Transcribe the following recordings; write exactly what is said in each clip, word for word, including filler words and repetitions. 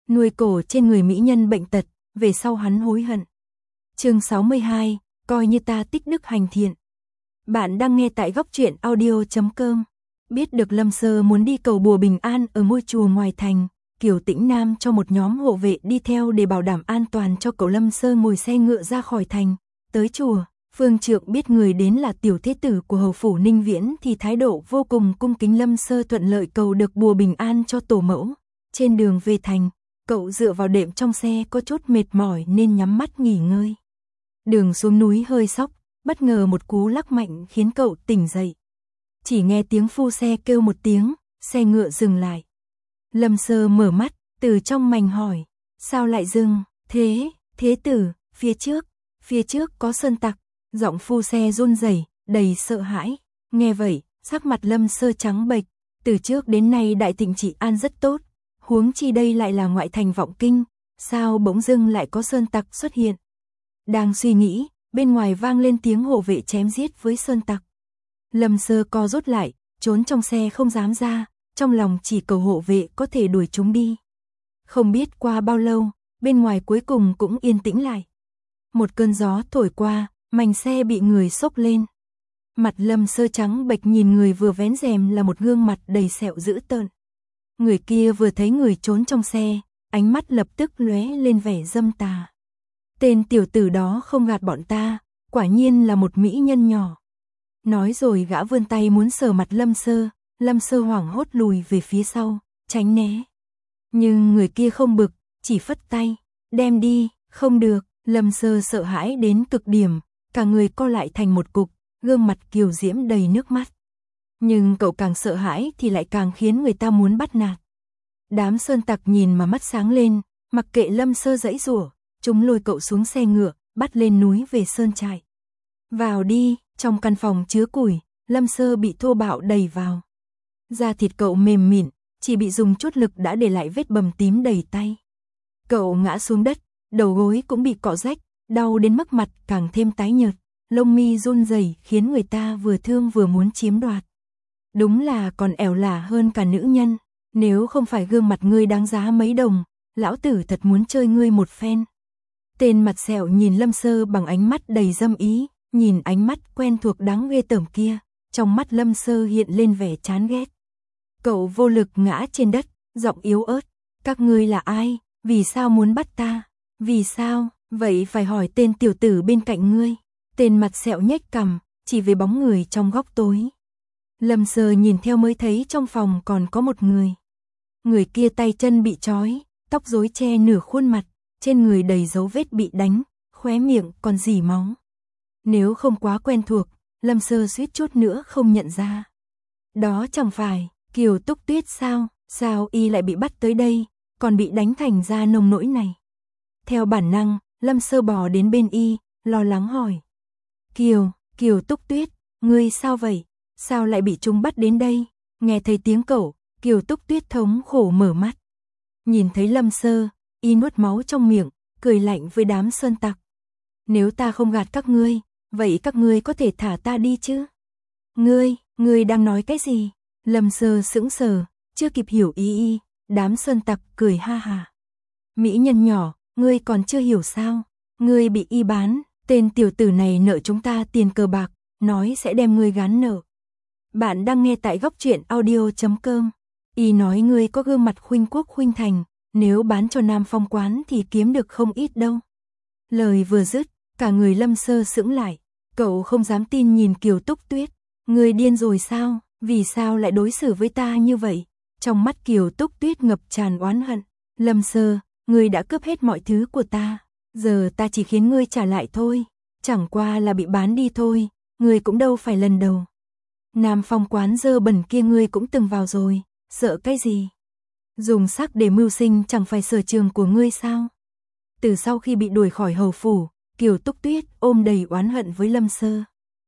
nuôi cổ trên người mỹ nhân bệnh tật, về sau hắn hối hận. Chương sáu mươi hai, coi như ta tích đức hành thiện. Bạn đang nghe tại góc truyện audio chấm com. Biết được Lâm Sơ muốn đi cầu bùa bình an ở ngôi chùa ngoài thành, Kiều Tĩnh Nam cho một nhóm hộ vệ đi theo để bảo đảm an toàn cho cậu Lâm Sơ ngồi xe ngựa ra khỏi thành, tới chùa. Phương Trượng biết người đến là tiểu thế tử của hầu phủ Ninh Viễn thì thái độ vô cùng cung kính. Lâm Sơ thuận lợi cầu được bùa bình an cho tổ mẫu. Trên đường về thành, cậu dựa vào đệm trong xe có chút mệt mỏi nên nhắm mắt nghỉ ngơi. Đường xuống núi hơi sóc, bất ngờ một cú lắc mạnh khiến cậu tỉnh dậy. Chỉ nghe tiếng phu xe kêu một tiếng, xe ngựa dừng lại. Lâm Sơ mở mắt, từ trong mành hỏi, sao lại dừng, thế, thế tử, phía trước, phía trước có sơn tặc. Giọng phu xe run rẩy, đầy sợ hãi. Nghe vậy, sắc mặt Lâm Sơ trắng bệch. Từ trước đến nay đại thịnh trị an rất tốt, huống chi đây lại là ngoại thành Vọng Kinh, sao bỗng dưng lại có sơn tặc xuất hiện. Đang suy nghĩ, bên ngoài vang lên tiếng hộ vệ chém giết với sơn tặc. Lâm Sơ co rút lại, trốn trong xe không dám ra, trong lòng chỉ cầu hộ vệ có thể đuổi chúng đi. Không biết qua bao lâu, bên ngoài cuối cùng cũng yên tĩnh lại. Một cơn gió thổi qua, mành xe bị người xốc lên. Mặt Lâm Sơ trắng bệch, nhìn người vừa vén rèm là một gương mặt đầy sẹo dữ tợn. Người kia vừa thấy người trốn trong xe, ánh mắt lập tức lóe lên vẻ dâm tà. Tên tiểu tử đó không gạt bọn ta, quả nhiên là một mỹ nhân nhỏ. Nói rồi gã vươn tay muốn sờ mặt Lâm Sơ, Lâm Sơ hoảng hốt lùi về phía sau, tránh né. Nhưng người kia không bực, chỉ phất tay, đem đi, không được. Lâm Sơ sợ hãi đến cực điểm, cả người co lại thành một cục, gương mặt kiều diễm đầy nước mắt. Nhưng cậu càng sợ hãi thì lại càng khiến người ta muốn bắt nạt. Đám sơn tặc nhìn mà mắt sáng lên, mặc kệ Lâm Sơ giãy giụa, chúng lôi cậu xuống xe ngựa, bắt lên núi về sơn trại. Vào đi, trong căn phòng chứa củi, Lâm Sơ bị thô bạo đẩy vào. Da thịt cậu mềm mịn, chỉ bị dùng chút lực đã để lại vết bầm tím đầy tay. Cậu ngã xuống đất, đầu gối cũng bị cọ rách, đau đến mức mặt càng thêm tái nhợt, lông mi run rẩy khiến người ta vừa thương vừa muốn chiếm đoạt. Đúng là còn ẻo lả hơn cả nữ nhân, nếu không phải gương mặt ngươi đáng giá mấy đồng, lão tử thật muốn chơi ngươi một phen. Tên mặt sẹo nhìn Lâm Sơ bằng ánh mắt đầy dâm ý, nhìn ánh mắt quen thuộc đáng ghê tởm kia, trong mắt Lâm Sơ hiện lên vẻ chán ghét. Cậu vô lực ngã trên đất, giọng yếu ớt, các ngươi là ai, vì sao muốn bắt ta, vì sao, vậy phải hỏi tên tiểu tử bên cạnh ngươi. Tên mặt sẹo nhếch cằm, chỉ về bóng người trong góc tối. Lâm Sơ nhìn theo mới thấy trong phòng còn có một người. Người kia tay chân bị trói, tóc rối che nửa khuôn mặt, trên người đầy dấu vết bị đánh, khóe miệng còn rỉ máu. Nếu không quá quen thuộc, Lâm Sơ suýt chút nữa không nhận ra. Đó chẳng phải Kiều Túc Tuyết sao, sao y lại bị bắt tới đây, còn bị đánh thành ra nông nỗi này. Theo bản năng, Lâm Sơ bò đến bên y, lo lắng hỏi. Kiều, Kiều Túc Tuyết, ngươi sao vậy, sao lại bị chúng bắt đến đây? Nghe thấy tiếng cậu, Kiều Túc Tuyết thống khổ mở mắt. Nhìn thấy Lâm Sơ, y nuốt máu trong miệng, cười lạnh với đám sơn tặc. Nếu ta không gạt các ngươi, vậy các ngươi có thể thả ta đi chứ? Ngươi, ngươi đang nói cái gì? Lâm Sơ sững sờ, chưa kịp hiểu ý y, đám sơn tặc cười ha ha. Mỹ nhân nhỏ, ngươi còn chưa hiểu sao? Ngươi bị y bán, tên tiểu tử này nợ chúng ta tiền cờ bạc, nói sẽ đem ngươi gán nợ. Bạn đang nghe tại góc truyện audio chấm com. Y nói ngươi có gương mặt khuynh quốc khuynh thành, nếu bán cho Nam Phong quán thì kiếm được không ít đâu. Lời vừa dứt, cả người Lâm Sơ sững lại, cậu không dám tin nhìn Kiều Túc Tuyết. Ngươi điên rồi sao, vì sao lại đối xử với ta như vậy? Trong mắt Kiều Túc Tuyết ngập tràn oán hận. Lâm Sơ, ngươi đã cướp hết mọi thứ của ta, giờ ta chỉ khiến ngươi trả lại thôi, chẳng qua là bị bán đi thôi, ngươi cũng đâu phải lần đầu. Nam Phong quán dơ bẩn kia ngươi cũng từng vào rồi, sợ cái gì? Dùng sắc để mưu sinh chẳng phải sở trường của ngươi sao? Từ sau khi bị đuổi khỏi hầu phủ, Kiều Túc Tuyết ôm đầy oán hận với Lâm Sơ.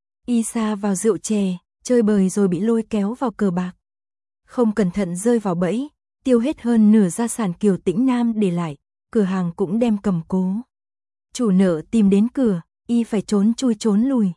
Y sa vào rượu chè, chơi bời rồi bị lôi kéo vào cờ bạc. Không cẩn thận rơi vào bẫy, tiêu hết hơn nửa gia sản Kiều Tĩnh Nam để lại, cửa hàng cũng đem cầm cố. Chủ nợ tìm đến cửa, y phải trốn chui trốn lùi.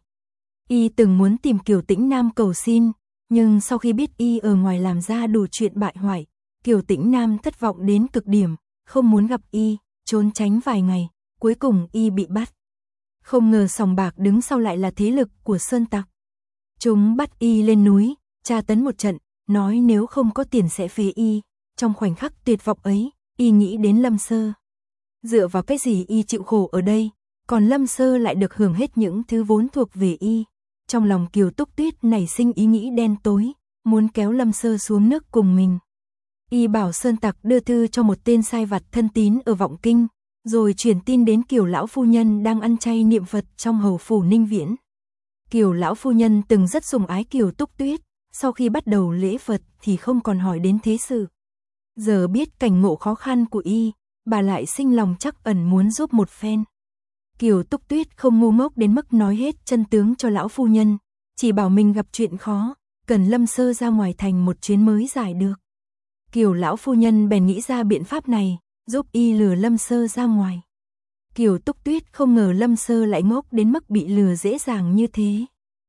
Y từng muốn tìm Kiều Tĩnh Nam cầu xin, nhưng sau khi biết y ở ngoài làm ra đủ chuyện bại hoại, Kiều Tĩnh Nam thất vọng đến cực điểm, không muốn gặp y, trốn tránh vài ngày, cuối cùng y bị bắt. Không ngờ sòng bạc đứng sau lại là thế lực của sơn tặc. Chúng bắt y lên núi, tra tấn một trận, nói nếu không có tiền sẽ phế y. Trong khoảnh khắc tuyệt vọng ấy, y nghĩ đến Lâm Sơ. Dựa vào cái gì y chịu khổ ở đây, còn Lâm Sơ lại được hưởng hết những thứ vốn thuộc về y. Trong lòng Kiều Túc Tuyết nảy sinh ý nghĩ đen tối, muốn kéo Lâm Sơ xuống nước cùng mình. Y bảo sơn tặc đưa thư cho một tên sai vặt thân tín ở Vọng Kinh, rồi truyền tin đến Kiều lão phu nhân đang ăn chay niệm Phật trong hầu phủ Ninh Viễn. Kiều lão phu nhân từng rất sủng ái Kiều Túc Tuyết, sau khi bắt đầu lễ Phật thì không còn hỏi đến thế sự. Giờ biết cảnh ngộ khó khăn của y, bà lại sinh lòng trắc ẩn muốn giúp một phen. Kiều Túc Tuyết không ngu ngốc đến mức nói hết chân tướng cho lão phu nhân, chỉ bảo mình gặp chuyện khó, cần Lâm Sơ ra ngoài thành một chuyến mới giải được. Kiều lão phu nhân bèn nghĩ ra biện pháp này, giúp y lừa Lâm Sơ ra ngoài. Kiều Túc Tuyết không ngờ Lâm Sơ lại ngốc đến mức bị lừa dễ dàng như thế.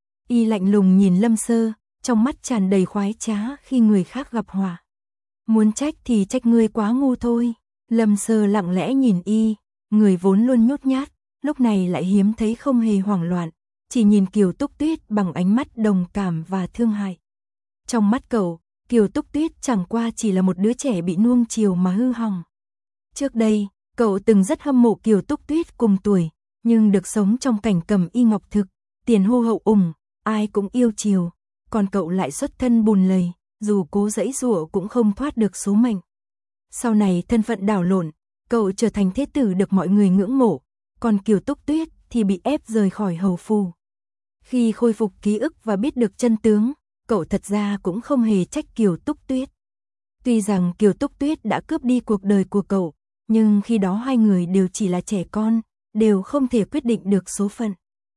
Y lạnh lùng nhìn Lâm Sơ, trong mắt tràn đầy khoái trá khi người khác gặp họa. Muốn trách thì trách ngươi quá ngu thôi. Lâm Sơ lặng lẽ nhìn y, người vốn luôn nhút nhát, lúc này lại hiếm thấy không hề hoảng loạn, chỉ nhìn Kiều Túc Tuyết bằng ánh mắt đồng cảm và thương hại. Trong mắt cậu, Kiều Túc Tuyết chẳng qua chỉ là một đứa trẻ bị nuông chiều mà hư hỏng. Trước đây, cậu từng rất hâm mộ Kiều Túc Tuyết cùng tuổi, nhưng được sống trong cảnh cầm y ngọc thực, tiền hô hậu ủng, ai cũng yêu chiều, còn cậu lại xuất thân bùn lầy, dù cố giãy giụa cũng không thoát được số mệnh. Sau này thân phận đảo lộn, cậu trở thành thế tử được mọi người ngưỡng mộ, còn Kiều Túc Tuyết thì bị ép rời khỏi hầu phủ. Khi khôi phục ký ức và biết được chân tướng, cậu thật ra cũng không hề trách Kiều Túc Tuyết. Tuy rằng Kiều Túc Tuyết đã cướp đi cuộc đời của cậu, nhưng khi đó hai người đều chỉ là trẻ con, đều không thể quyết định được số phận.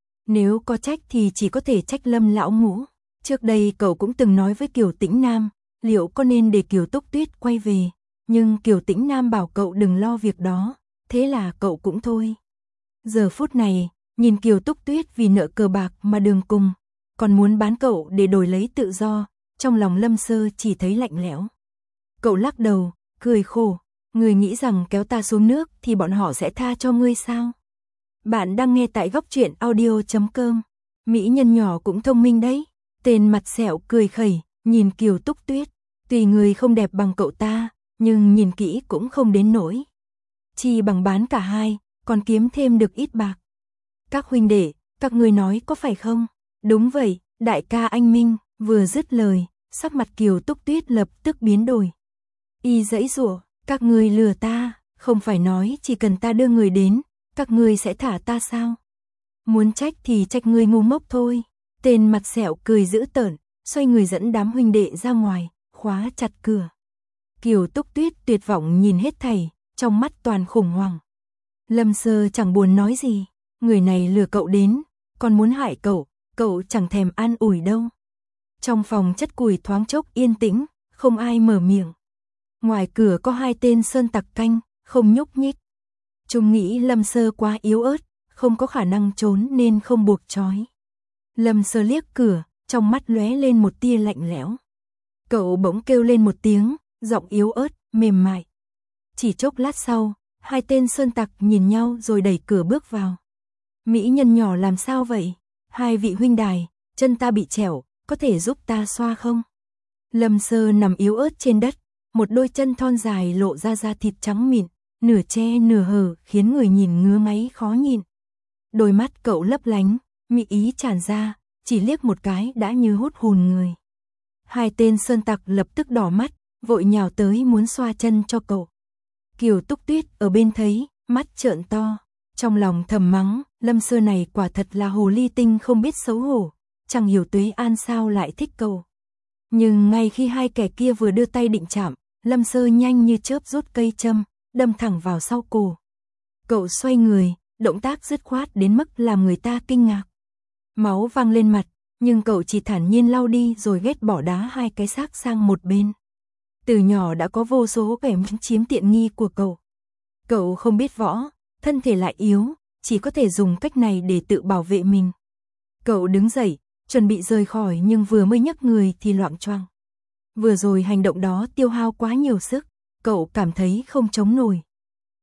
Nếu có trách thì chỉ có thể trách Lâm lão ngũ. Trước đây cậu cũng từng nói với Kiều Tĩnh Nam, liệu có nên để Kiều Túc Tuyết quay về, nhưng Kiều Tĩnh Nam bảo cậu đừng lo việc đó, thế là cậu cũng thôi. Giờ phút này, nhìn Kiều Túc Tuyết vì nợ cờ bạc mà đường cùng, còn muốn bán cậu để đổi lấy tự do, trong lòng Lâm Sơ chỉ thấy lạnh lẽo. Cậu lắc đầu, cười khổ, người nghĩ rằng kéo ta xuống nước thì bọn họ sẽ tha cho ngươi sao? Bạn đang nghe tại góc truyện audio chấm com. Mỹ nhân nhỏ cũng thông minh đấy. Tên mặt sẹo cười khẩy, nhìn Kiều Túc Tuyết, tuy người không đẹp bằng cậu ta, nhưng nhìn kỹ cũng không đến nỗi. Chỉ bằng bán cả hai, còn kiếm thêm được ít bạc. Các huynh đệ, các ngươi nói có phải không? Đúng vậy, đại ca anh Minh. Vừa dứt lời, sắc mặt Kiều Túc Tuyết lập tức biến đổi. Y giãy giụa, các ngươi lừa ta, không phải nói chỉ cần ta đưa người đến, các ngươi sẽ thả ta sao? Muốn trách thì trách ngươi ngu ngốc thôi. Tên mặt sẹo cười dữ tợn, xoay người dẫn đám huynh đệ ra ngoài, khóa chặt cửa. Kiều Túc Tuyết tuyệt vọng nhìn hết thảy, trong mắt toàn khủng hoảng. Lâm Sơ chẳng buồn nói gì, người này lừa cậu đến, còn muốn hại cậu, cậu chẳng thèm an ủi đâu. Trong phòng chất củi thoáng chốc yên tĩnh, không ai mở miệng. Ngoài cửa có hai tên sơn tặc canh, không nhúc nhích. Chúng nghĩ Lâm Sơ quá yếu ớt, không có khả năng trốn nên không buộc trói. Lâm Sơ liếc cửa, trong mắt lóe lên một tia lạnh lẽo. Cậu bỗng kêu lên một tiếng, giọng yếu ớt, mềm mại. Chỉ chốc lát sau, hai tên sơn tặc nhìn nhau rồi đẩy cửa bước vào. Mỹ nhân nhỏ làm sao vậy? Hai vị huynh đài, chân ta bị trẻo, có thể giúp ta xoa không? Lâm Sơ nằm yếu ớt trên đất, một đôi chân thon dài lộ ra da thịt trắng mịn, nửa che nửa hở khiến người nhìn ngứa ngáy khó nhìn. Đôi mắt cậu lấp lánh, mỹ ý tràn ra, chỉ liếc một cái đã như hút hồn người. Hai tên sơn tặc lập tức đỏ mắt, vội nhào tới muốn xoa chân cho cậu. Kiều Túc Tuyết ở bên thấy, mắt trợn to, trong lòng thầm mắng, Lâm Sơ này quả thật là hồ ly tinh không biết xấu hổ, chẳng hiểu Tuế An sao lại thích cậu. Nhưng ngay khi hai kẻ kia vừa đưa tay định chạm, Lâm Sơ nhanh như chớp rút cây châm, đâm thẳng vào sau cổ. Cậu xoay người, động tác dứt khoát đến mức làm người ta kinh ngạc. Máu văng lên mặt, nhưng cậu chỉ thản nhiên lau đi rồi ghét bỏ đá hai cái xác sang một bên. Từ nhỏ đã có vô số kẻ muốn chiếm tiện nghi của cậu. Cậu không biết võ, thân thể lại yếu, chỉ có thể dùng cách này để tự bảo vệ mình. Cậu đứng dậy, chuẩn bị rời khỏi nhưng vừa mới nhấc người thì loạng choạng. Vừa rồi hành động đó tiêu hao quá nhiều sức, cậu cảm thấy không chống nổi,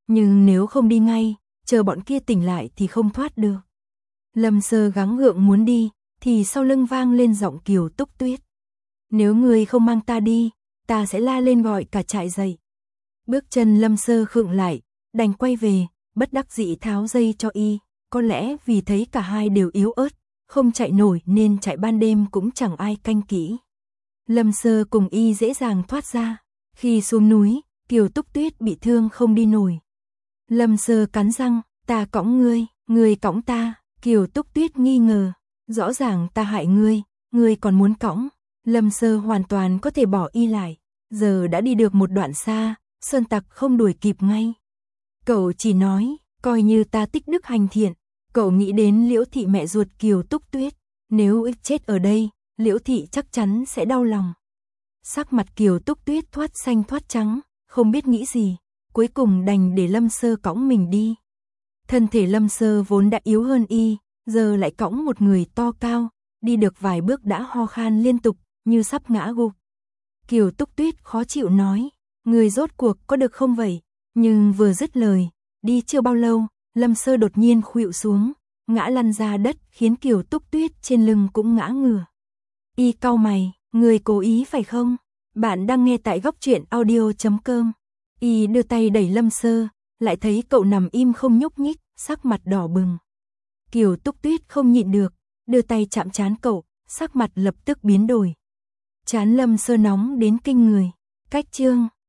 Nhưng nếu không đi ngay, chờ bọn kia tỉnh lại thì không thoát được. Lâm Sơ gắng gượng muốn đi, thì sau lưng vang lên giọng Kiều Túc Tuyết. Nếu ngươi không mang ta đi, ta sẽ la lên gọi cả trại dậy. Bước chân Lâm Sơ khựng lại, đành quay về, bất đắc dĩ tháo dây cho y. Có lẽ vì thấy cả hai đều yếu ớt, không chạy nổi nên chạy ban đêm cũng chẳng ai canh kỹ. Lâm Sơ cùng y dễ dàng thoát ra. Khi xuống núi, Kiều Túc Tuyết bị thương không đi nổi. Lâm Sơ cắn răng, ta cõng ngươi, ngươi cõng ta. Kiều Túc Tuyết nghi ngờ, rõ ràng ta hại ngươi, ngươi còn muốn cõng. Lâm Sơ hoàn toàn có thể bỏ y lại, giờ đã đi được một đoạn xa, sơn tặc không đuổi kịp ngay. Cậu chỉ nói, coi như ta tích đức hành thiện. Cậu nghĩ đến Liễu Thị mẹ ruột Kiều Túc Tuyết, nếu ích chết ở đây, Liễu Thị chắc chắn sẽ đau lòng. Sắc mặt Kiều Túc Tuyết thoát xanh thoát trắng, không biết nghĩ gì, cuối cùng đành để Lâm Sơ cõng mình đi. Thân thể Lâm Sơ vốn đã yếu hơn y, giờ lại cõng một người to cao, đi được vài bước đã ho khan liên tục, như sắp ngã gục. Kiều Túc Tuyết khó chịu nói, người rốt cuộc có được không vậy? Nhưng vừa dứt lời, đi chưa bao lâu, Lâm Sơ đột nhiên khuỵu xuống, ngã lăn ra đất khiến Kiều Túc Tuyết trên lưng cũng ngã ngửa. Y cau mày, người cố ý phải không? Bạn đang nghe tại góc truyện audio chấm com. Y đưa tay đẩy Lâm Sơ, lại thấy cậu nằm im không nhúc nhích, sắc mặt đỏ bừng. Kiều Túc Tuyết không nhịn được, đưa tay chạm trán cậu, sắc mặt lập tức biến đổi. Trán Lâm Sơ nóng đến kinh người. Cách chương